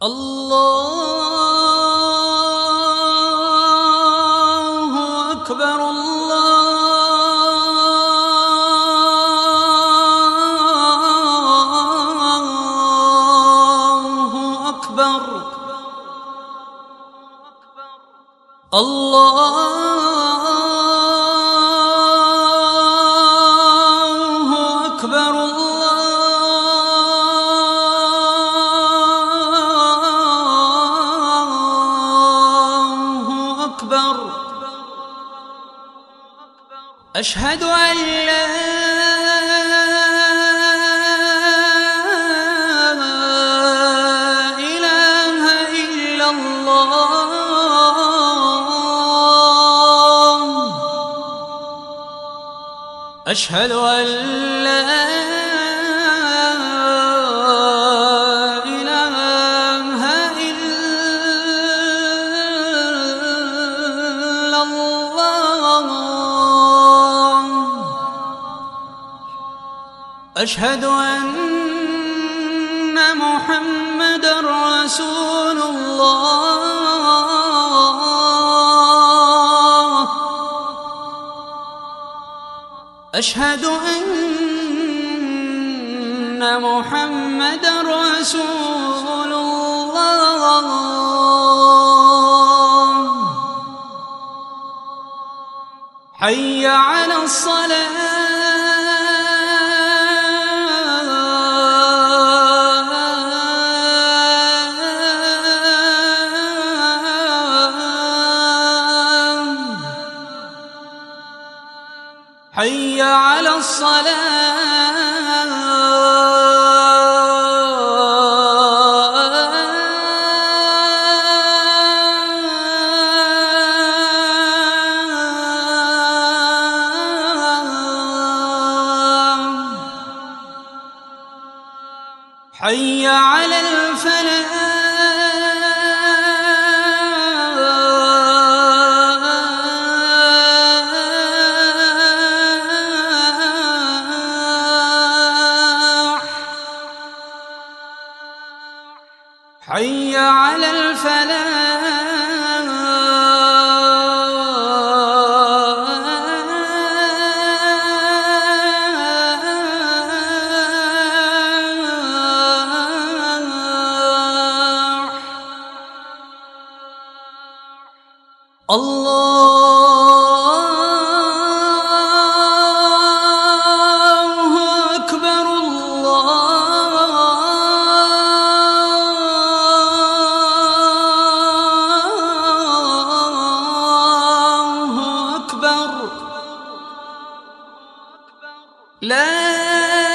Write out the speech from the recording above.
الله أكبر الله أكبر الله أكبر الله أكبر. أشهد أن لا إله إلا الله. أشهد أن لا إله إلا الله. أشهد أن محمدًا رسول الله. أشهد أن محمدًا رسول الله. حي على الصلاة. حي على الصلاة. حي على الفلاح. حي على الفلاح. الله أكبر الله أكبر. لا